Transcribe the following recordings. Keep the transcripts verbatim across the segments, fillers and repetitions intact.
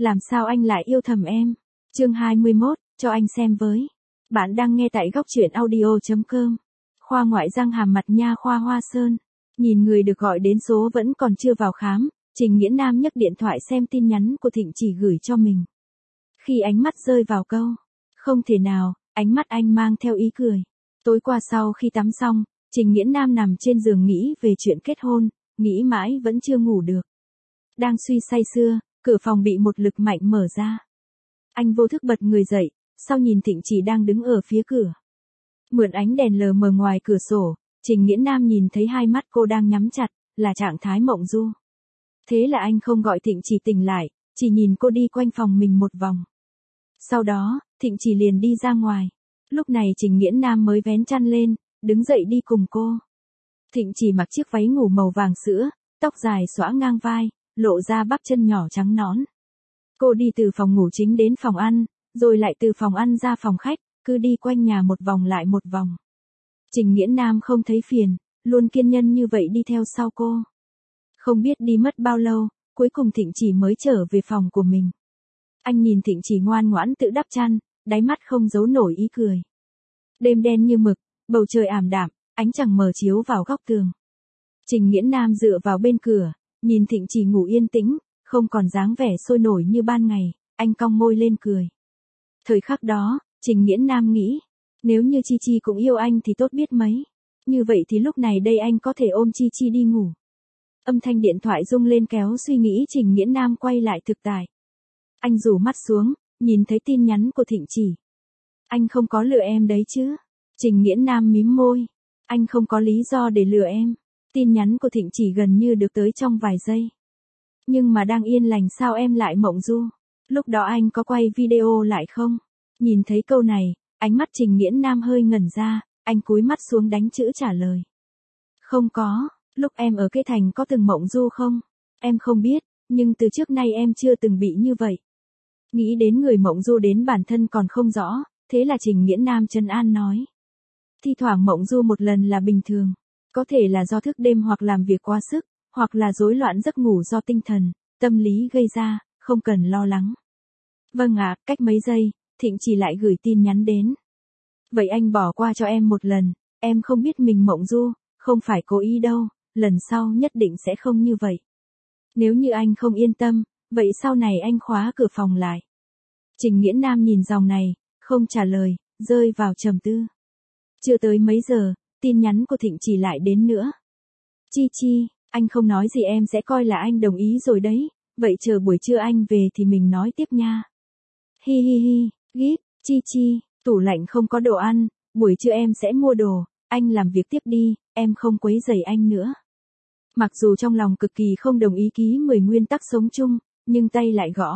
Làm sao anh lại yêu thầm em? Chương hai mươi mốt, cho anh xem với. Bạn đang nghe tại góc truyện audio chấm com. Khoa ngoại răng hàm mặt nha khoa Hoa Sơn. Nhìn người được gọi đến số vẫn còn chưa vào khám, Trình Nghĩa Nam nhấc điện thoại xem tin nhắn của Thịnh Chỉ gửi cho mình. Khi ánh mắt rơi vào câu, không thể nào, ánh mắt anh mang theo ý cười. Tối qua sau khi tắm xong, Trình Nghĩa Nam nằm trên giường nghĩ về chuyện kết hôn, nghĩ mãi vẫn chưa ngủ được. Đang suy say sưa, cửa phòng bị một lực mạnh mở ra. Anh vô thức bật người dậy, sau nhìn Thịnh Chỉ đang đứng ở phía cửa. Mượn ánh đèn lờ mờ ngoài cửa sổ, Trình Nghĩa Nam nhìn thấy hai mắt cô đang nhắm chặt, là trạng thái mộng du. Thế là anh không gọi Thịnh Chỉ tỉnh lại, chỉ nhìn cô đi quanh phòng mình một vòng. Sau đó, Thịnh Chỉ liền đi ra ngoài. Lúc này Trình Nghĩa Nam mới vén chăn lên, đứng dậy đi cùng cô. Thịnh Chỉ mặc chiếc váy ngủ màu vàng sữa, tóc dài xõa ngang vai, lộ ra bắp chân nhỏ trắng nõn. Cô đi từ phòng ngủ chính đến phòng ăn, rồi lại từ phòng ăn ra phòng khách, cứ đi quanh nhà một vòng lại một vòng. Trình Nghĩa Nam không thấy phiền, luôn kiên nhẫn như vậy đi theo sau cô. Không biết đi mất bao lâu, cuối cùng Thịnh Chỉ mới trở về phòng của mình. Anh nhìn Thịnh Chỉ ngoan ngoãn tự đắp chăn, đáy mắt không giấu nổi ý cười. Đêm đen như mực, bầu trời ảm đạm, ánh trăng mờ chiếu vào góc tường. Trình Nghĩa Nam dựa vào bên cửa, nhìn Thịnh Chỉ ngủ yên tĩnh, không còn dáng vẻ sôi nổi như ban ngày, anh cong môi lên cười. Thời khắc đó, Trình Nghĩa Nam nghĩ, nếu như Chi Chi cũng yêu anh thì tốt biết mấy. Như vậy thì lúc này đây anh có thể ôm Chi Chi đi ngủ. Âm thanh điện thoại rung lên kéo suy nghĩ Trình Nghĩa Nam quay lại thực tại. Anh rủ mắt xuống, nhìn thấy tin nhắn của Thịnh Chỉ. Anh không có lừa em đấy chứ? Trình Nghĩa Nam mím môi. Anh không có lý do để lừa em. Tin nhắn của Thịnh Chỉ gần như được tới trong vài giây. Nhưng mà đang yên lành sao em lại mộng du? Lúc đó anh có quay video lại không? Nhìn thấy câu này, ánh mắt Trình Nghĩa Nam hơi ngẩn ra, anh cúi mắt xuống đánh chữ trả lời. Không có, lúc em ở Cây Thành có từng mộng du không? Em không biết, nhưng từ trước nay em chưa từng bị như vậy. Nghĩ đến người mộng du đến bản thân còn không rõ, thế là Trình Nghĩa Nam trấn an nói. Thi thoảng mộng du một lần là bình thường, có thể là do thức đêm hoặc làm việc quá sức, hoặc là rối loạn giấc ngủ do tinh thần, tâm lý gây ra, không cần lo lắng. Vâng ạ, cách mấy giây, Thịnh Chỉ lại gửi tin nhắn đến. Vậy anh bỏ qua cho em một lần, em không biết mình mộng du, không phải cố ý đâu, lần sau nhất định sẽ không như vậy. Nếu như anh không yên tâm, vậy sau này anh khóa cửa phòng lại. Trình Nghĩa Nam nhìn dòng này, không trả lời, rơi vào trầm tư. Chưa tới mấy giờ, tin nhắn của Thịnh Chỉ lại đến nữa. Chi Chi, anh không nói gì em sẽ coi là anh đồng ý rồi đấy, vậy chờ buổi trưa anh về thì mình nói tiếp nha. Hi hi hi, gíp, Chi Chi, tủ lạnh không có đồ ăn, buổi trưa em sẽ mua đồ, anh làm việc tiếp đi, em không quấy rầy anh nữa. Mặc dù trong lòng cực kỳ không đồng ý ký mười nguyên tắc sống chung, nhưng tay lại gõ.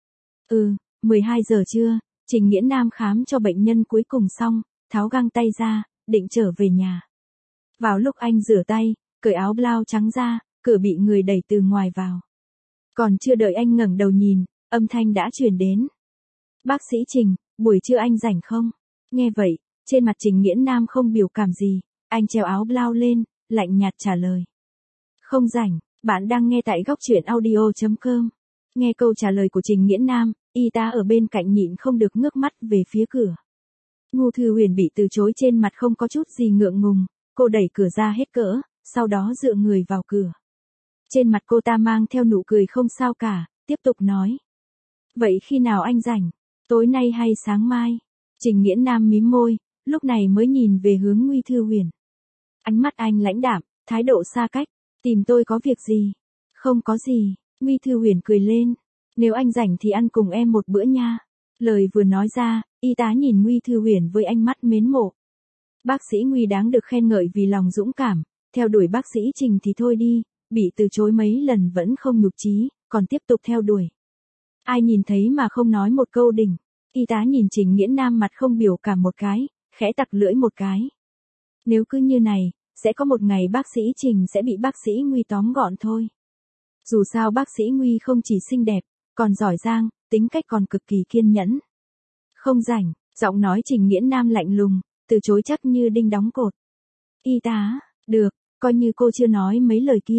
Ừ, mười hai giờ trưa, Trình Nghĩa Nam khám cho bệnh nhân cuối cùng xong, tháo găng tay ra, định trở về nhà. Vào lúc anh rửa tay, cởi áo blau trắng ra, cửa bị người đẩy từ ngoài vào. Còn chưa đợi anh ngẩng đầu nhìn, âm thanh đã truyền đến. Bác sĩ Trình, buổi trưa anh rảnh không? Nghe vậy, trên mặt Trình Nghĩa Nam không biểu cảm gì, anh treo áo blau lên, lạnh nhạt trả lời. Không rảnh, bạn đang nghe tại góc truyện audio chấm com. Nghe câu trả lời của Trình Nghĩa Nam, y tá ở bên cạnh nhịn không được ngước mắt về phía cửa. Ngô Thư Huyền bị từ chối trên mặt không có chút gì ngượng ngùng, cô đẩy cửa ra hết cỡ, sau đó dựa người vào cửa. Trên mặt cô ta mang theo nụ cười không sao cả, tiếp tục nói. Vậy khi nào anh rảnh? Tối nay hay sáng mai? Trình Nghĩa Nam mím môi, lúc này mới nhìn về hướng Ngô Thư Huyền. Ánh mắt anh lãnh đạm, thái độ xa cách. Tìm tôi có việc gì? Không có gì, Ngô Thư Huyền cười lên. Nếu anh rảnh thì ăn cùng em một bữa nha. Lời vừa nói ra, y tá nhìn Ngô Thư Huyền với ánh mắt mến mộ. Bác sĩ Ngô đáng được khen ngợi vì lòng dũng cảm, theo đuổi bác sĩ Trình thì thôi đi, bị từ chối mấy lần vẫn không nhục chí, còn tiếp tục theo đuổi. Ai nhìn thấy mà không nói một câu đỉnh. Y tá nhìn Trình Nghĩa Nam mặt không biểu cảm một cái, khẽ tặc lưỡi một cái. Nếu cứ như này, sẽ có một ngày bác sĩ Trình sẽ bị bác sĩ Ngô tóm gọn thôi. Dù sao bác sĩ Ngô không chỉ xinh đẹp, còn giỏi giang, tính cách còn cực kỳ kiên nhẫn. Không rảnh, giọng nói Trình Nghĩa Nam lạnh lùng, từ chối chắc như đinh đóng cột. Y tá, được, coi như cô chưa nói mấy lời kia.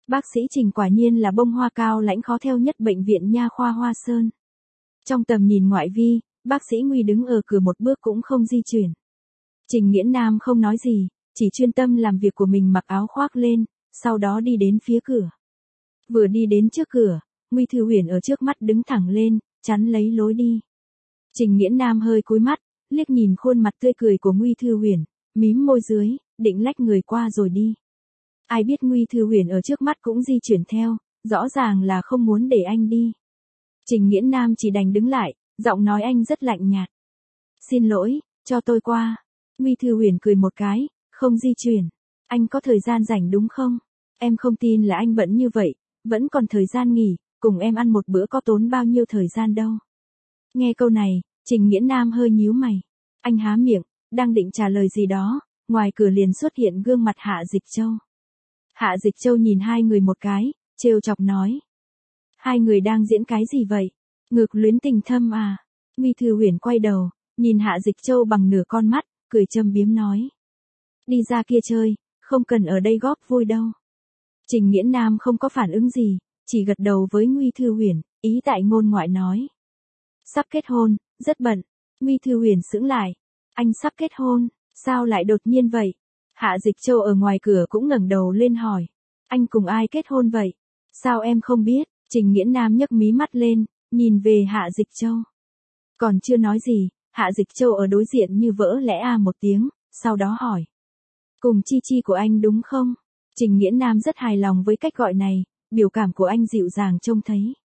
Bác sĩ Trình quả nhiên là bông hoa cao lãnh khó theo nhất bệnh viện Nha khoa Hoa Sơn. Trong tầm nhìn ngoại vi, bác sĩ Nguy đứng ở cửa một bước cũng không di chuyển. Trình Nghiễn Nam không nói gì, chỉ chuyên tâm làm việc của mình, mặc áo khoác lên, sau đó đi đến phía cửa. Vừa đi đến trước cửa, Nguy Thư Huyền ở trước mắt đứng thẳng lên, chắn lấy lối đi. Trình Nghiễn Nam hơi cúi mắt, liếc nhìn khuôn mặt tươi cười của Nguy Thư Huyền, mím môi dưới, định lách người qua rồi đi. Ai biết Nguy Thư Huyền ở trước mắt cũng di chuyển theo, rõ ràng là không muốn để anh đi. Trình Nghiễn Nam chỉ đành đứng lại, giọng nói anh rất lạnh nhạt. Xin lỗi, cho tôi qua. Nguy Thư Huyền cười một cái, không di chuyển. Anh có thời gian rảnh đúng không? Em không tin là anh bận như vậy, vẫn còn thời gian nghỉ, cùng em ăn một bữa có tốn bao nhiêu thời gian đâu. Nghe câu này, Trình Nghiễn Nam hơi nhíu mày. Anh há miệng, đang định trả lời gì đó, ngoài cửa liền xuất hiện gương mặt Hạ Dịch Châu. Hạ Dịch Châu nhìn hai người một cái, trêu chọc nói. Hai người đang diễn cái gì vậy? Ngược luyến tình thâm à? Nguy Thư Huyền quay đầu, nhìn Hạ Dịch Châu bằng nửa con mắt, cười châm biếm nói. Đi ra kia chơi, không cần ở đây góp vui đâu. Trình Nghiễn Nam không có phản ứng gì, chỉ gật đầu với Nguy Thư Huyền, ý tại ngôn ngoại nói. Sắp kết hôn, rất bận. Nguy Thư Huyền sững lại. Anh sắp kết hôn, sao lại đột nhiên vậy? Hạ Dịch Châu ở ngoài cửa cũng ngẩng đầu lên hỏi. Anh cùng ai kết hôn vậy? Sao em không biết? Trình Nghiễn Nam nhấc mí mắt lên, nhìn về Hạ Dịch Châu. Còn chưa nói gì, Hạ Dịch Châu ở đối diện như vỡ lẽ à một tiếng, sau đó hỏi. Cùng Chi Chi của anh đúng không? Trình Nghiễn Nam rất hài lòng với cách gọi này, biểu cảm của anh dịu dàng trông thấy.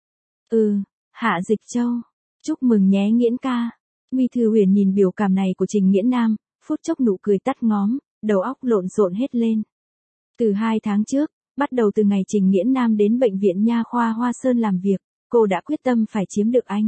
Ừ, Hạ Dịch Châu. Chúc mừng nhé Nghiễn ca. Nguy Thư Huyền nhìn biểu cảm này của Trình Nghiễn Nam, phút chốc nụ cười tắt ngóm, đầu óc lộn xộn hết lên. Từ hai tháng trước, bắt đầu từ ngày Trình Nghiễn Nam đến bệnh viện Nha khoa Hoa Sơn làm việc, cô đã quyết tâm phải chiếm được anh.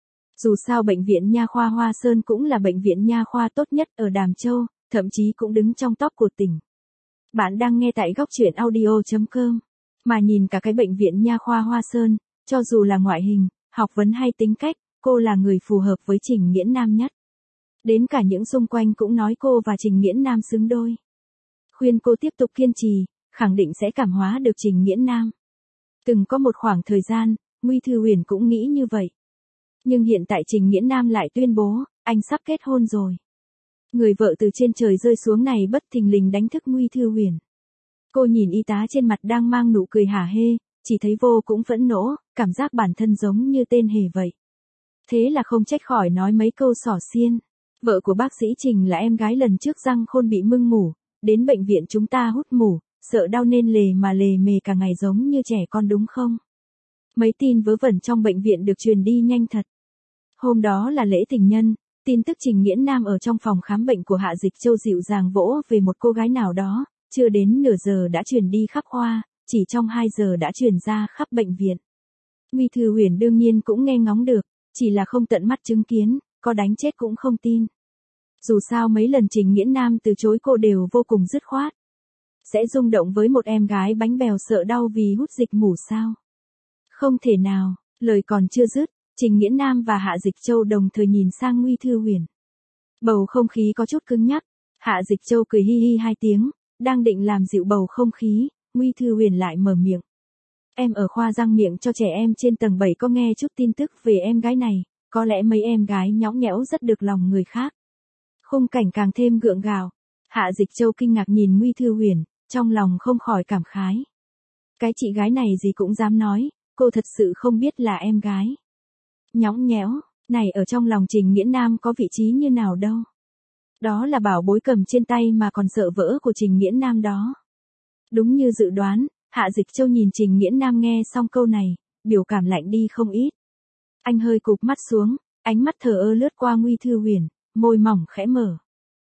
Dù sao bệnh viện Nha khoa Hoa Sơn cũng là bệnh viện nha khoa tốt nhất ở Đàm Châu, thậm chí cũng đứng trong top của tỉnh. Bạn đang nghe tại góc truyện audio chấm com. Mà nhìn cả cái bệnh viện Nha khoa Hoa Sơn, cho dù là ngoại hình, học vấn hay tính cách, cô là người phù hợp với Trình Nghiễn Nam nhất. Đến cả những xung quanh cũng nói cô và Trình Nghiễn Nam xứng đôi. Khuyên cô tiếp tục kiên trì, khẳng định sẽ cảm hóa được Trình Nghiễn Nam. Từng có một khoảng thời gian, Nguy Thư Huyền cũng nghĩ như vậy. Nhưng hiện tại Trình Nghiễn Nam lại tuyên bố, anh sắp kết hôn rồi. Người vợ từ trên trời rơi xuống này bất thình lình đánh thức Nguy Thư Huyền. Cô nhìn y tá trên mặt đang mang nụ cười hả hê, chỉ thấy vô cũng phẫn nộ, cảm giác bản thân giống như tên hề vậy. Thế là không trách khỏi nói mấy câu xỏ xiên. Vợ của bác sĩ Trình là em gái lần trước răng khôn bị mưng mủ, đến bệnh viện chúng ta hút mủ, sợ đau nên lề mà lề mề cả ngày giống như trẻ con đúng không? Mấy tin vớ vẩn trong bệnh viện được truyền đi nhanh thật. Hôm đó là lễ tình nhân, tin tức Trình Nghiễn Nam ở trong phòng khám bệnh của Hạ Dịch Châu dịu dàng vỗ về một cô gái nào đó, chưa đến nửa giờ đã truyền đi khắp khoa, chỉ trong hai giờ đã truyền ra khắp bệnh viện. Nguy Thư Huyền đương nhiên cũng nghe ngóng được, chỉ là không tận mắt chứng kiến, có đánh chết cũng không tin. Dù sao mấy lần Trình Nghiễn Nam từ chối cô đều vô cùng dứt khoát. Sẽ rung động với một em gái bánh bèo sợ đau vì hút dịch mủ sao? Không thể nào, lời còn chưa dứt, Trình Nghiễn Nam và Hạ Dịch Châu đồng thời nhìn sang Nguy Thư Huyền. Bầu không khí có chút cứng nhắc, Hạ Dịch Châu cười hi hi hai tiếng, đang định làm dịu bầu không khí, Nguy Thư Huyền lại mở miệng. Em ở khoa răng miệng cho trẻ em trên tầng bảy có nghe chút tin tức về em gái này, có lẽ mấy em gái nhõng nhẽo rất được lòng người khác. Khung cảnh càng thêm gượng gạo. Hạ Dịch Châu kinh ngạc nhìn Nguy Thư Huyền, trong lòng không khỏi cảm khái. Cái chị gái này gì cũng dám nói, cô thật sự không biết là em gái. Nhõng nhẽo, này ở trong lòng Trình Nghiễn Nam có vị trí như nào đâu. Đó là bảo bối cầm trên tay mà còn sợ vỡ của Trình Nghiễn Nam đó. Đúng như dự đoán, Hạ Dịch Châu nhìn Trình Nghiễn Nam nghe xong câu này, biểu cảm lạnh đi không ít. Anh hơi cụp mắt xuống, ánh mắt thờ ơ lướt qua Nguy Thư Huyền, môi mỏng khẽ mở.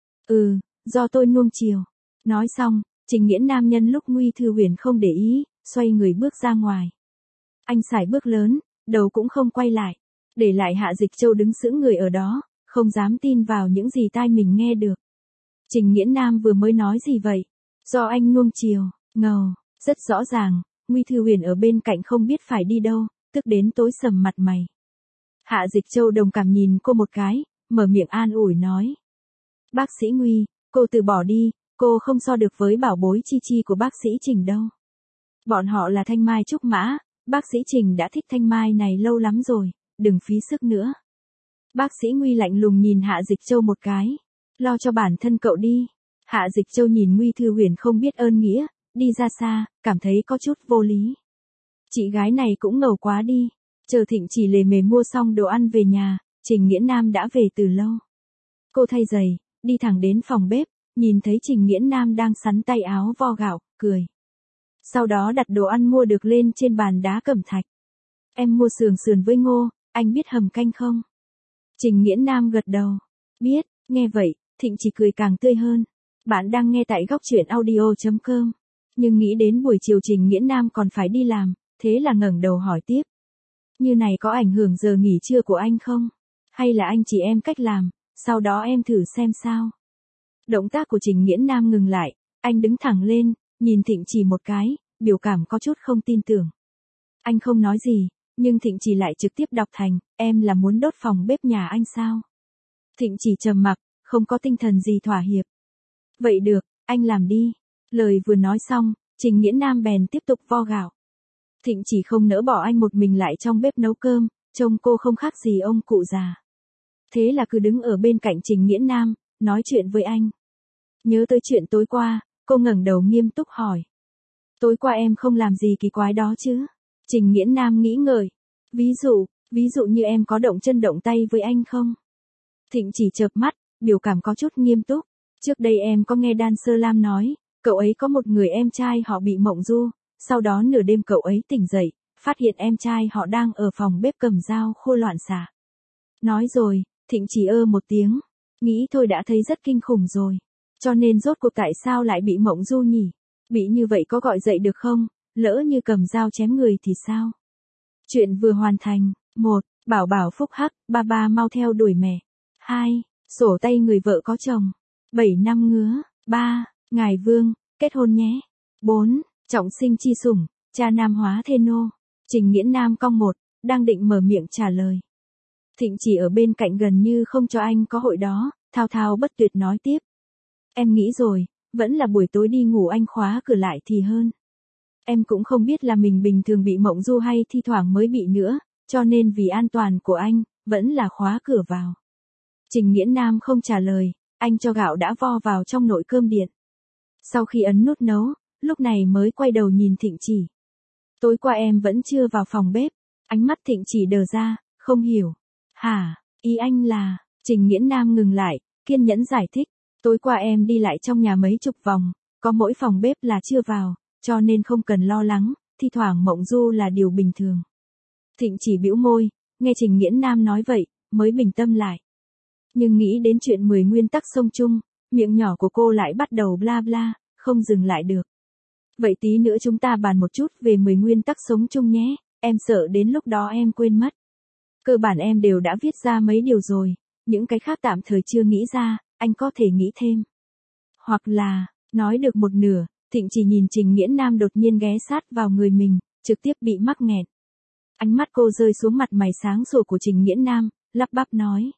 Ừ, do tôi nuông chiều. Nói xong, Trình Nghiễn Nam nhân lúc Nguy Thư Huyền không để ý, xoay người bước ra ngoài. Anh sải bước lớn, đầu cũng không quay lại, để lại Hạ Dịch Châu đứng sững người ở đó, không dám tin vào những gì tai mình nghe được. Trình Nghiễn Nam vừa mới nói gì vậy? Do anh nuông chiều, ngầu, rất rõ ràng, Nguy Thư Huyền ở bên cạnh không biết phải đi đâu, tức đến tối sầm mặt mày. Hạ Dịch Châu đồng cảm nhìn cô một cái, mở miệng an ủi nói. Bác sĩ Nguy, cô từ bỏ đi, cô không so được với bảo bối Chi Chi của bác sĩ Trình đâu. Bọn họ là thanh mai trúc mã, bác sĩ Trình đã thích thanh mai này lâu lắm rồi, đừng phí sức nữa. Bác sĩ Nguy lạnh lùng nhìn Hạ Dịch Châu một cái. Lo cho bản thân cậu đi. Hạ Dịch Châu nhìn Nguy Thư Huyền không biết ơn nghĩa, đi ra xa, cảm thấy có chút vô lý. Chị gái này cũng ngầu quá đi. Chờ Thịnh Chỉ lề mề mua xong đồ ăn về nhà, Trình Nghiễn Nam đã về từ lâu. Cô thay giày, đi thẳng đến phòng bếp, nhìn thấy Trình Nghiễn Nam đang sắn tay áo vo gạo, cười. Sau đó đặt đồ ăn mua được lên trên bàn đá cẩm thạch. Em mua sườn sườn với ngô, anh biết hầm canh không? Trình Nghiễn Nam gật đầu. Biết, nghe vậy, Thịnh Chỉ cười càng tươi hơn. Bạn đang nghe tại góc truyện audio chấm com. Nhưng nghĩ đến buổi chiều Trình Nghiễn Nam còn phải đi làm, thế là ngẩng đầu hỏi tiếp. Như này có ảnh hưởng giờ nghỉ trưa của anh không? Hay là anh chỉ em cách làm, sau đó em thử xem sao? Động tác của Trình Nghiễn Nam ngừng lại, anh đứng thẳng lên, nhìn Thịnh Chỉ một cái, biểu cảm có chút không tin tưởng. Anh không nói gì, nhưng Thịnh Chỉ lại trực tiếp đọc thành, em là muốn đốt phòng bếp nhà anh sao? Thịnh Chỉ trầm mặc, không có tinh thần gì thỏa hiệp. Vậy được, anh làm đi. Lời vừa nói xong, Trình Nghiễn Nam bèn tiếp tục vo gạo. Thịnh Chỉ không nỡ bỏ anh một mình lại trong bếp nấu cơm, trông cô không khác gì ông cụ già. Thế là cứ đứng ở bên cạnh Trình Nghiễn Nam, nói chuyện với anh. Nhớ tới chuyện tối qua, cô ngẩng đầu nghiêm túc hỏi. Tối qua em không làm gì kỳ quái đó chứ? Trình Nghiễn Nam nghĩ ngợi. Ví dụ, ví dụ như em có động chân động tay với anh không? Thịnh Chỉ chợp mắt, biểu cảm có chút nghiêm túc. Trước đây em có nghe Đan Sơ Lam nói, cậu ấy có một người em trai họ bị mộng du, sau đó nửa đêm cậu ấy tỉnh dậy, phát hiện em trai họ đang ở phòng bếp cầm dao khô loạn xạ. Nói rồi, Thịnh Chỉ ơ một tiếng, nghĩ thôi đã thấy rất kinh khủng rồi. Cho nên rốt cuộc tại sao lại bị mộng du nhỉ? Bị như vậy có gọi dậy được không? Lỡ như cầm dao chém người thì sao? Chuyện vừa hoàn thành. một. Bảo bảo phúc hắc, ba ba mau theo đuổi mẹ. hai. Sổ tay người vợ có chồng. bảy năm ngứa. ba. Ngài Vương, kết hôn nhé. bốn. Trọng sinh chi sủng, cha nam hóa thê nô. Trình Nghiễn Nam cong một, đang định mở miệng trả lời. Thịnh Chỉ ở bên cạnh gần như không cho anh có hội đó, thao thao bất tuyệt nói tiếp. Em nghĩ rồi, vẫn là buổi tối đi ngủ anh khóa cửa lại thì hơn. Em cũng không biết là mình bình thường bị mộng du hay thi thoảng mới bị nữa, cho nên vì an toàn của anh, vẫn là khóa cửa vào. Trình Nghiễn Nam không trả lời, anh cho gạo đã vo vào trong nồi cơm điện. Sau khi ấn nút nấu, lúc này mới quay đầu nhìn Thịnh Chỉ. Tối qua em vẫn chưa vào phòng bếp, ánh mắt Thịnh Chỉ đờ ra, không hiểu. Hả, ý anh là, Trình Nghiễn Nam ngừng lại, kiên nhẫn giải thích. Tối qua em đi lại trong nhà mấy chục vòng, có mỗi phòng bếp là chưa vào, cho nên không cần lo lắng, thi thoảng mộng du là điều bình thường. Thịnh Chỉ bĩu môi, nghe Trình Nghiễn Nam nói vậy, mới bình tâm lại. Nhưng nghĩ đến chuyện mười nguyên tắc sống chung, miệng nhỏ của cô lại bắt đầu bla bla, không dừng lại được. Vậy tí nữa chúng ta bàn một chút về mười nguyên tắc sống chung nhé, em sợ đến lúc đó em quên mất. Cơ bản em đều đã viết ra mấy điều rồi, những cái khác tạm thời chưa nghĩ ra, anh có thể nghĩ thêm. Hoặc là, nói được một nửa, Thịnh Chỉ nhìn Trình Nghiễn Nam đột nhiên ghé sát vào người mình, trực tiếp bị mắc nghẹn. Ánh mắt cô rơi xuống mặt mày sáng sủa của Trình Nghiễn Nam, lắp bắp nói.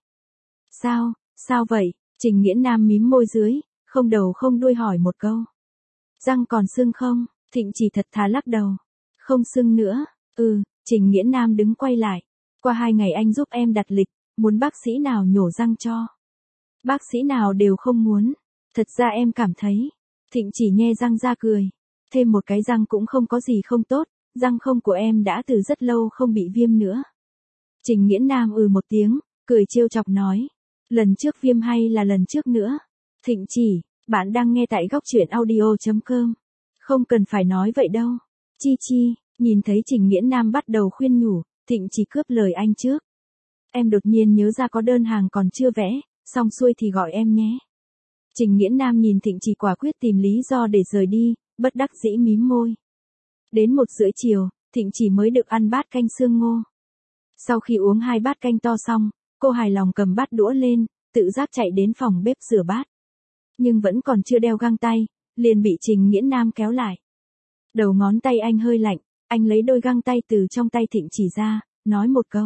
Sao, sao vậy? Trình Nghiễn Nam mím môi dưới, không đầu không đuôi hỏi một câu. Răng còn sưng không? Thịnh Chỉ thật thà lắc đầu. Không sưng nữa. Ừ, Trình Nghiễn Nam đứng quay lại. Qua hai ngày anh giúp em đặt lịch, muốn bác sĩ nào nhổ răng cho. Bác sĩ nào đều không muốn. Thật ra em cảm thấy. Thịnh Chỉ nhe răng ra cười. Thêm một cái răng cũng không có gì không tốt, răng không của em đã từ rất lâu không bị viêm nữa. Trình Nghiễn Nam ừ một tiếng, cười trêu chọc nói. Lần trước viêm hay là lần trước nữa? Thịnh Chỉ, bạn đang nghe tại góc truyện audio chấm com. Không cần phải nói vậy đâu. Chi chi, nhìn thấy Trình Nghiễn Nam bắt đầu khuyên nhủ, Thịnh Chỉ cướp lời anh trước. Em đột nhiên nhớ ra có đơn hàng còn chưa vẽ, xong xuôi thì gọi em nhé. Trình Nghiễn Nam nhìn Thịnh Chỉ quả quyết tìm lý do để rời đi, bất đắc dĩ mím môi. Đến một rưỡi chiều, Thịnh Chỉ mới được ăn bát canh xương ngô. Sau khi uống hai bát canh to xong, cô hài lòng cầm bát đũa lên, tự giác chạy đến phòng bếp rửa bát. Nhưng vẫn còn chưa đeo găng tay, liền bị Trình Nghiễn Nam kéo lại. Đầu ngón tay anh hơi lạnh, anh lấy đôi găng tay từ trong tay Thịnh Chỉ ra, nói một câu.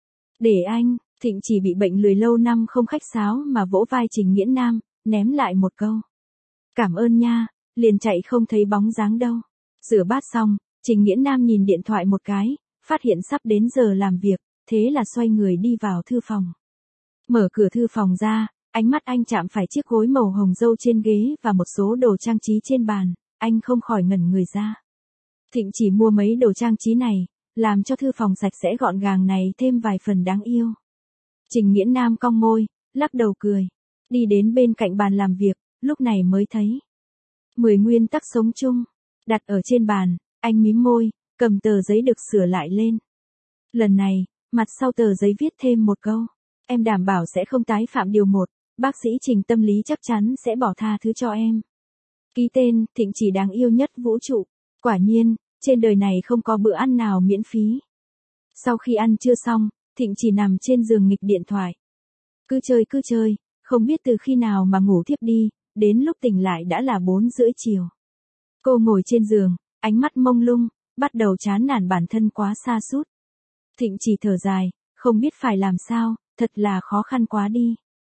Để anh, Thịnh Chỉ bị bệnh lười lâu năm không khách sáo mà vỗ vai Trình Nghiễn Nam, ném lại một câu. Cảm ơn nha, liền chạy không thấy bóng dáng đâu. Rửa bát xong, Trình Nghiễn Nam nhìn điện thoại một cái, phát hiện sắp đến giờ làm việc, thế là xoay người đi vào thư phòng. Mở cửa thư phòng ra, ánh mắt anh chạm phải chiếc gối màu hồng dâu trên ghế và một số đồ trang trí trên bàn, anh không khỏi ngẩn người ra. Thịnh chỉ mua mấy đồ trang trí này, làm cho thư phòng sạch sẽ gọn gàng này thêm vài phần đáng yêu. Trình Nghiễn Nam cong môi, lắc đầu cười, đi đến bên cạnh bàn làm việc, lúc này mới thấy. Mười nguyên tắc sống chung, đặt ở trên bàn, anh mím môi, cầm tờ giấy được sửa lại lên. Lần này, mặt sau tờ giấy viết thêm một câu, em đảm bảo sẽ không tái phạm điều một, bác sĩ Trình tâm lý chắc chắn sẽ bỏ tha thứ cho em. Ký tên, Thịnh chỉ đáng yêu nhất vũ trụ. Quả nhiên, trên đời này không có bữa ăn nào miễn phí. Sau khi ăn trưa xong, Thịnh chỉ nằm trên giường nghịch điện thoại. Cứ chơi cứ chơi, không biết từ khi nào mà ngủ thiếp đi, đến lúc tỉnh lại đã là bốn rưỡi chiều. Cô ngồi trên giường, ánh mắt mông lung, bắt đầu chán nản bản thân quá sa sút. Thịnh chỉ thở dài, không biết phải làm sao, thật là khó khăn quá đi.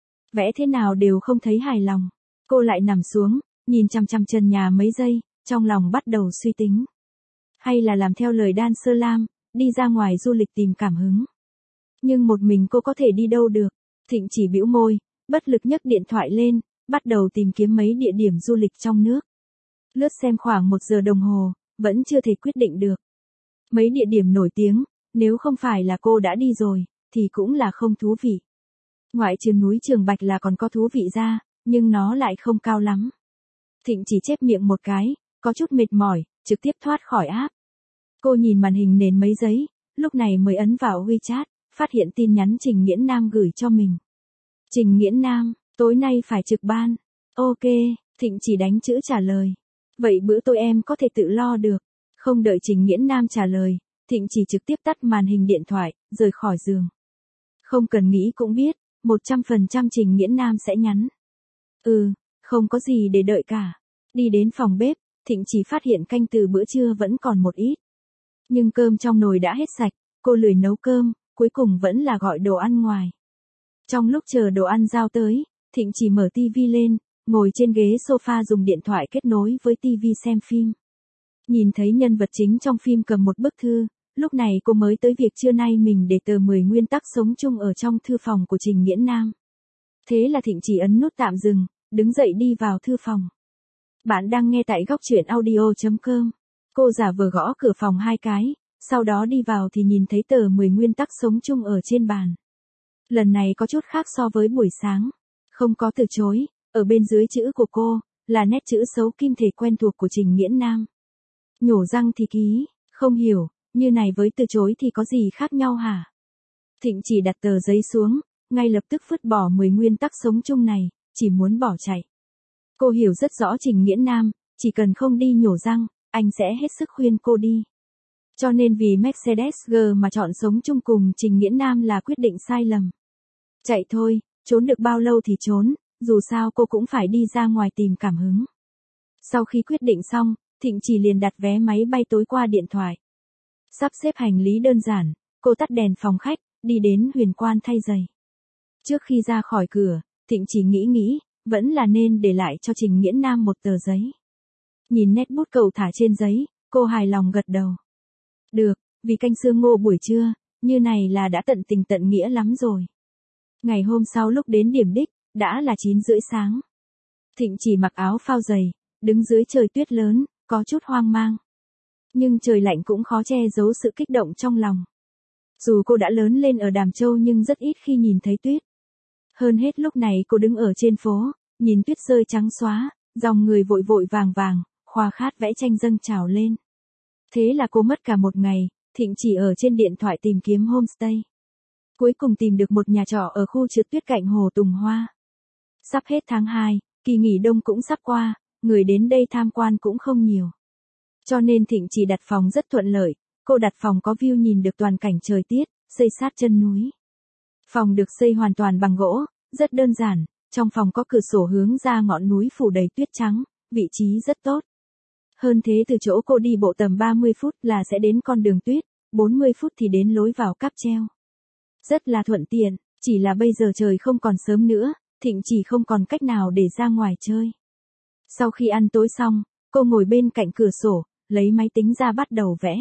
Vẽ thế nào đều không thấy hài lòng. Cô lại nằm xuống, nhìn chằm chằm trần nhà mấy giây, trong lòng bắt đầu suy tính. Hay là làm theo lời Dan Sơ Lam, đi ra ngoài du lịch tìm cảm hứng. Nhưng một mình cô có thể đi đâu được. Thịnh chỉ bĩu môi, bất lực nhấc điện thoại lên, bắt đầu tìm kiếm mấy địa điểm du lịch trong nước. Lướt xem khoảng một giờ đồng hồ, vẫn chưa thể quyết định được. Mấy địa điểm nổi tiếng, nếu không phải là cô đã đi rồi, thì cũng là không thú vị. Ngoại trừ núi Trường Bạch là còn có thú vị ra, nhưng nó lại không cao lắm. Thịnh chỉ chép miệng một cái, có chút mệt mỏi, trực tiếp thoát khỏi app. Cô nhìn màn hình nền mấy giấy, lúc này mới ấn vào WeChat, phát hiện tin nhắn Trình Nghiễn Nam gửi cho mình. Trình Nghiễn Nam, tối nay phải trực ban. Ok, Thịnh chỉ đánh chữ trả lời. Vậy bữa tối em có thể tự lo được. Không đợi Trình Nghiễn Nam trả lời, Thịnh chỉ trực tiếp tắt màn hình điện thoại, rời khỏi giường. Không cần nghĩ cũng biết, một trăm phần trăm Trình Nghiễn Nam sẽ nhắn. Ừ, không có gì để đợi cả. Đi đến phòng bếp, Thịnh chỉ phát hiện canh từ bữa trưa vẫn còn một ít. Nhưng cơm trong nồi đã hết sạch, cô lười nấu cơm, cuối cùng vẫn là gọi đồ ăn ngoài. Trong lúc chờ đồ ăn giao tới, Thịnh chỉ mở tivi lên, ngồi trên ghế sofa dùng điện thoại kết nối với tivi xem phim. Nhìn thấy nhân vật chính trong phim cầm một bức thư, lúc này cô mới tới việc trưa nay mình để tờ mười nguyên tắc sống chung ở trong thư phòng của Trình Nghiễn Nam. Thế là Thịnh chỉ ấn nút tạm dừng, đứng dậy đi vào thư phòng. Bạn đang nghe tại góc truyện audio chấm com. Cô giả vờ gõ cửa phòng hai cái, sau đó đi vào thì nhìn thấy tờ mười nguyên tắc sống chung ở trên bàn. Lần này có chút khác so với buổi sáng. Không có từ chối, ở bên dưới chữ của cô, là nét chữ xấu kim thể quen thuộc của Trình Nghiễn Nam. Nhổ răng thì ký, không hiểu, như này với từ chối thì có gì khác nhau hả? Thịnh chỉ đặt tờ giấy xuống, ngay lập tức vứt bỏ mười nguyên tắc sống chung này, chỉ muốn bỏ chạy. Cô hiểu rất rõ Trình Nghiễn Nam, chỉ cần không đi nhổ răng, anh sẽ hết sức khuyên cô đi. Cho nên vì Mercedes-G mà chọn sống chung cùng Trình Nghiễn Nam là quyết định sai lầm. Chạy thôi, trốn được bao lâu thì trốn, dù sao cô cũng phải đi ra ngoài tìm cảm hứng. Sau khi quyết định xong, Thịnh chỉ liền đặt vé máy bay tối qua điện thoại. Sắp xếp hành lý đơn giản, cô tắt đèn phòng khách, đi đến Huyền Quan thay giày. Trước khi ra khỏi cửa, Thịnh chỉ nghĩ nghĩ, vẫn là nên để lại cho Trình Nghiễn Nam một tờ giấy. Nhìn nét bút cậu thả trên giấy, cô hài lòng gật đầu. Được, vì canh xương ngô buổi trưa, như này là đã tận tình tận nghĩa lắm rồi. Ngày hôm sau lúc đến điểm đích, đã là chín rưỡi sáng. Thịnh chỉ mặc áo phao dày, đứng dưới trời tuyết lớn, có chút hoang mang. Nhưng trời lạnh cũng khó che giấu sự kích động trong lòng. Dù cô đã lớn lên ở Đàm Châu nhưng rất ít khi nhìn thấy tuyết. Hơn hết lúc này cô đứng ở trên phố, nhìn tuyết rơi trắng xóa, dòng người vội vội vàng vàng, khoa khát vẽ tranh dâng trào lên. Thế là cô mất cả một ngày, Thịnh chỉ ở trên điện thoại tìm kiếm homestay. Cuối cùng tìm được một nhà trọ ở khu trượt tuyết cạnh hồ Tùng Hoa. Sắp hết tháng hai, kỳ nghỉ đông cũng sắp qua, người đến đây tham quan cũng không nhiều. Cho nên Thịnh chỉ đặt phòng rất thuận lợi, cô đặt phòng có view nhìn được toàn cảnh trời tiết, xây sát chân núi. Phòng được xây hoàn toàn bằng gỗ, rất đơn giản, trong phòng có cửa sổ hướng ra ngọn núi phủ đầy tuyết trắng, vị trí rất tốt. Hơn thế từ chỗ cô đi bộ tầm ba mươi phút là sẽ đến con đường tuyết, bốn mươi phút thì đến lối vào cáp treo. Rất là thuận tiện, chỉ là bây giờ trời không còn sớm nữa, Thịnh chỉ không còn cách nào để ra ngoài chơi. Sau khi ăn tối xong, cô ngồi bên cạnh cửa sổ, lấy máy tính ra bắt đầu vẽ.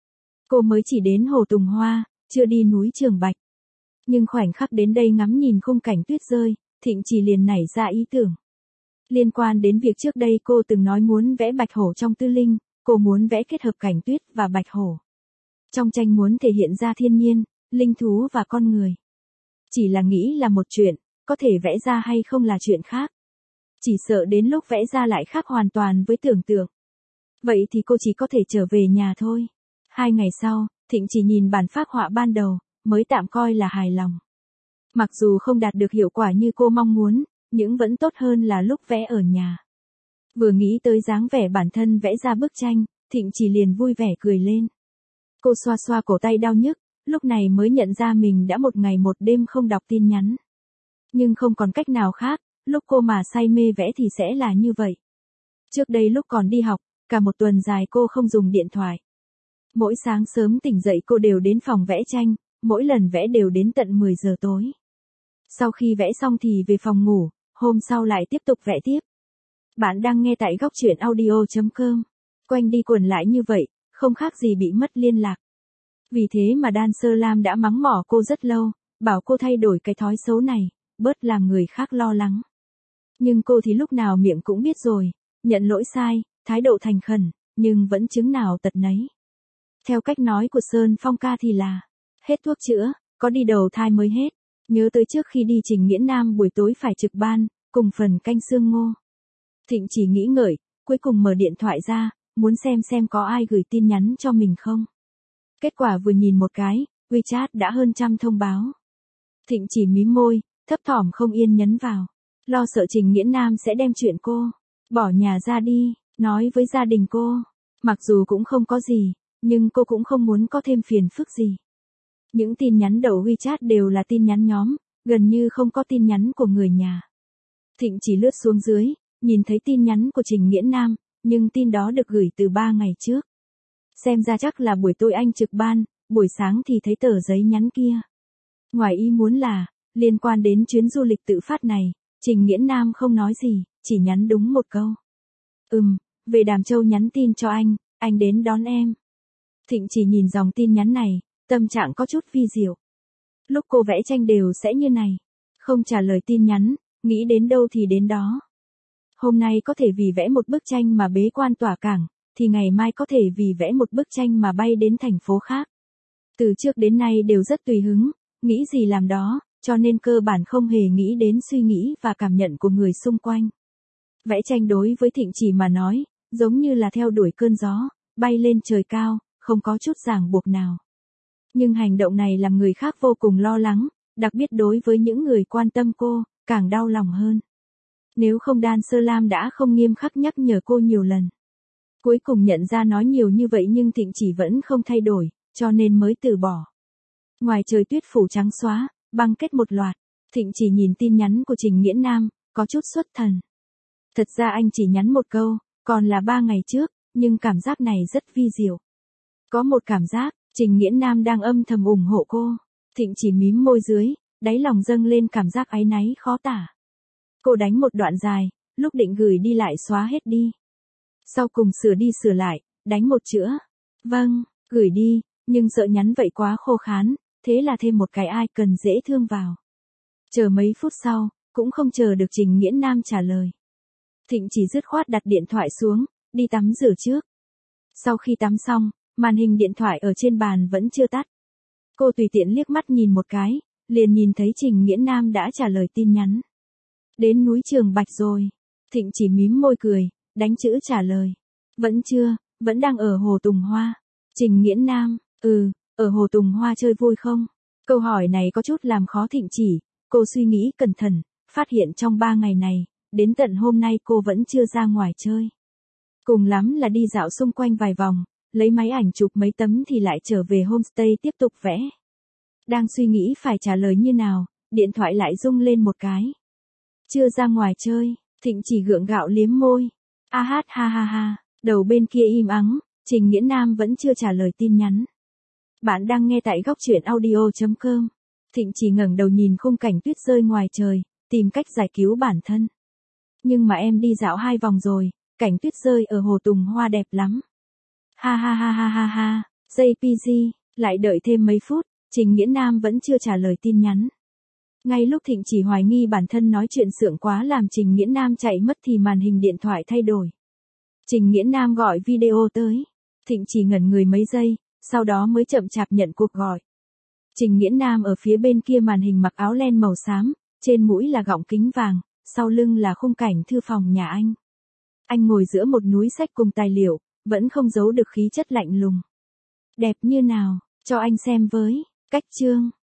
Cô mới chỉ đến Hồ Tùng Hoa, chưa đi núi Trường Bạch. Nhưng khoảnh khắc đến đây ngắm nhìn khung cảnh tuyết rơi, Thịnh Chỉ liền nảy ra ý tưởng. Liên quan đến việc trước đây cô từng nói muốn vẽ bạch hổ trong Tư Linh, cô muốn vẽ kết hợp cảnh tuyết và bạch hổ. Trong tranh muốn thể hiện ra thiên nhiên, linh thú và con người. Chỉ là nghĩ là một chuyện, có thể vẽ ra hay không là chuyện khác. Chỉ sợ đến lúc vẽ ra lại khác hoàn toàn với tưởng tượng. Vậy thì cô chỉ có thể trở về nhà thôi. Hai ngày sau, Thịnh Chỉ nhìn bản phác họa ban đầu, mới tạm coi là hài lòng. Mặc dù không đạt được hiệu quả như cô mong muốn, nhưng vẫn tốt hơn là lúc vẽ ở nhà. Vừa nghĩ tới dáng vẻ bản thân vẽ ra bức tranh, Thịnh Chỉ liền vui vẻ cười lên. Cô xoa xoa cổ tay đau nhức, lúc này mới nhận ra mình đã một ngày một đêm không đọc tin nhắn. Nhưng không còn cách nào khác, lúc cô mà say mê vẽ thì sẽ là như vậy. Trước đây lúc còn đi học, cả một tuần dài cô không dùng điện thoại. Mỗi sáng sớm tỉnh dậy cô đều đến phòng vẽ tranh, mỗi lần vẽ đều đến tận mười giờ tối. Sau khi vẽ xong thì về phòng ngủ, hôm sau lại tiếp tục vẽ tiếp. Bạn đang nghe tại góc truyện audio chấm com. Quanh đi quẩn lại như vậy, không khác gì bị mất liên lạc. Vì thế mà Dan Sơ Lam đã mắng mỏ cô rất lâu, bảo cô thay đổi cái thói xấu này, bớt làm người khác lo lắng. Nhưng cô thì lúc nào miệng cũng biết rồi, nhận lỗi sai, thái độ thành khẩn, nhưng vẫn chứng nào tật nấy. Theo cách nói của Sơn Phong ca thì là, hết thuốc chữa, có đi đầu thai mới hết. Nhớ tới trước khi đi Trình Nghiễn Nam buổi tối phải trực ban, cùng phần canh xương ngô. Thịnh Chỉ nghĩ ngợi, cuối cùng mở điện thoại ra, muốn xem xem có ai gửi tin nhắn cho mình không. Kết quả vừa nhìn một cái, WeChat đã hơn trăm thông báo. Thịnh Chỉ mím môi, thấp thỏm không yên nhấn vào. Lo sợ Trình Nghiễn Nam sẽ đem chuyện cô bỏ nhà ra đi, nói với gia đình cô. Mặc dù cũng không có gì, nhưng cô cũng không muốn có thêm phiền phức gì. Những tin nhắn đầu WeChat đều là tin nhắn nhóm, gần như không có tin nhắn của người nhà. Thịnh Chỉ lướt xuống dưới, nhìn thấy tin nhắn của Trình Nghiễn Nam, nhưng tin đó được gửi từ ba ngày trước. Xem ra chắc là buổi tối anh trực ban, buổi sáng thì thấy tờ giấy nhắn kia. Ngoài ý muốn là, liên quan đến chuyến du lịch tự phát này, Trình Nghiễn Nam không nói gì, chỉ nhắn đúng một câu. Ừm, về Đàm Châu nhắn tin cho anh, anh đến đón em. Thịnh Chỉ nhìn dòng tin nhắn này, tâm trạng có chút vi diệu. Lúc cô vẽ tranh đều sẽ như này, không trả lời tin nhắn, nghĩ đến đâu thì đến đó. Hôm nay có thể vì vẽ một bức tranh mà bế quan tỏa cảng, thì ngày mai có thể vì vẽ một bức tranh mà bay đến thành phố khác. Từ trước đến nay đều rất tùy hứng, nghĩ gì làm đó, cho nên cơ bản không hề nghĩ đến suy nghĩ và cảm nhận của người xung quanh. Vẽ tranh đối với Thịnh Chỉ mà nói, giống như là theo đuổi cơn gió, bay lên trời cao, không có chút ràng buộc nào. Nhưng hành động này làm người khác vô cùng lo lắng, đặc biệt đối với những người quan tâm cô, càng đau lòng hơn. Nếu không Dan Sơ Lam đã không nghiêm khắc nhắc nhở cô nhiều lần. Cuối cùng nhận ra nói nhiều như vậy nhưng Thịnh Chỉ vẫn không thay đổi, cho nên mới từ bỏ. Ngoài trời tuyết phủ trắng xóa, băng kết một loạt, Thịnh Chỉ nhìn tin nhắn của Trình Nghiễn Nam, có chút xuất thần. Thật ra anh chỉ nhắn một câu, còn là ba ngày trước, nhưng cảm giác này rất vi diệu. Có một cảm giác, Trình Nghiễn Nam đang âm thầm ủng hộ cô. Thịnh Chỉ mím môi dưới, đáy lòng dâng lên cảm giác áy náy khó tả. Cô đánh một đoạn dài, lúc định gửi đi lại xóa hết đi. Sau cùng sửa đi sửa lại, đánh một chữ. Vâng, gửi đi, nhưng sợ nhắn vậy quá khô khán, thế là thêm một cái ai cần dễ thương vào. Chờ mấy phút sau, cũng không chờ được Trình Nghiễn Nam trả lời. Thịnh Chỉ dứt khoát đặt điện thoại xuống, đi tắm rửa trước. Sau khi tắm xong, màn hình điện thoại ở trên bàn vẫn chưa tắt. Cô tùy tiện liếc mắt nhìn một cái, liền nhìn thấy Trình Nghiễn Nam đã trả lời tin nhắn. Đến núi Trường Bạch rồi. Thịnh Chỉ mím môi cười, đánh chữ trả lời. Vẫn chưa, vẫn đang ở Hồ Tùng Hoa. Trình Nghiễn Nam, ừ, ở Hồ Tùng Hoa chơi vui không? Câu hỏi này có chút làm khó Thịnh Chỉ, cô suy nghĩ cẩn thận, phát hiện trong ba ngày này, đến tận hôm nay cô vẫn chưa ra ngoài chơi. Cùng lắm là đi dạo xung quanh vài vòng, lấy máy ảnh chụp mấy tấm thì lại trở về homestay tiếp tục vẽ. Đang suy nghĩ phải trả lời như nào, điện thoại lại rung lên một cái. Chưa ra ngoài chơi, Thịnh Chỉ gượng gạo liếm môi. A hát ha ha ha, đầu bên kia im ắng, Trình Nghiễn Nam vẫn chưa trả lời tin nhắn. Bạn đang nghe tại góc truyện audio chấm com. Thịnh Chỉ ngẩng đầu nhìn khung cảnh tuyết rơi ngoài trời, tìm cách giải cứu bản thân. Nhưng mà em đi dạo hai vòng rồi, cảnh tuyết rơi ở Hồ Tùng Hoa đẹp lắm. Ha ha ha ha ha ha, gi pê giê, lại đợi thêm mấy phút, Trình Nghĩa Nam vẫn chưa trả lời tin nhắn. Ngay lúc Thịnh Chỉ hoài nghi bản thân nói chuyện sượng quá làm Trình Nghĩa Nam chạy mất thì màn hình điện thoại thay đổi. Trình Nghĩa Nam gọi video tới. Thịnh Chỉ ngẩn người mấy giây, sau đó mới chậm chạp nhận cuộc gọi. Trình Nghĩa Nam ở phía bên kia màn hình mặc áo len màu xám, trên mũi là gọng kính vàng, sau lưng là khung cảnh thư phòng nhà anh. Anh ngồi giữa một núi sách cùng tài liệu, vẫn không giấu được khí chất lạnh lùng. Đẹp như nào, cho anh xem với. Cách chương.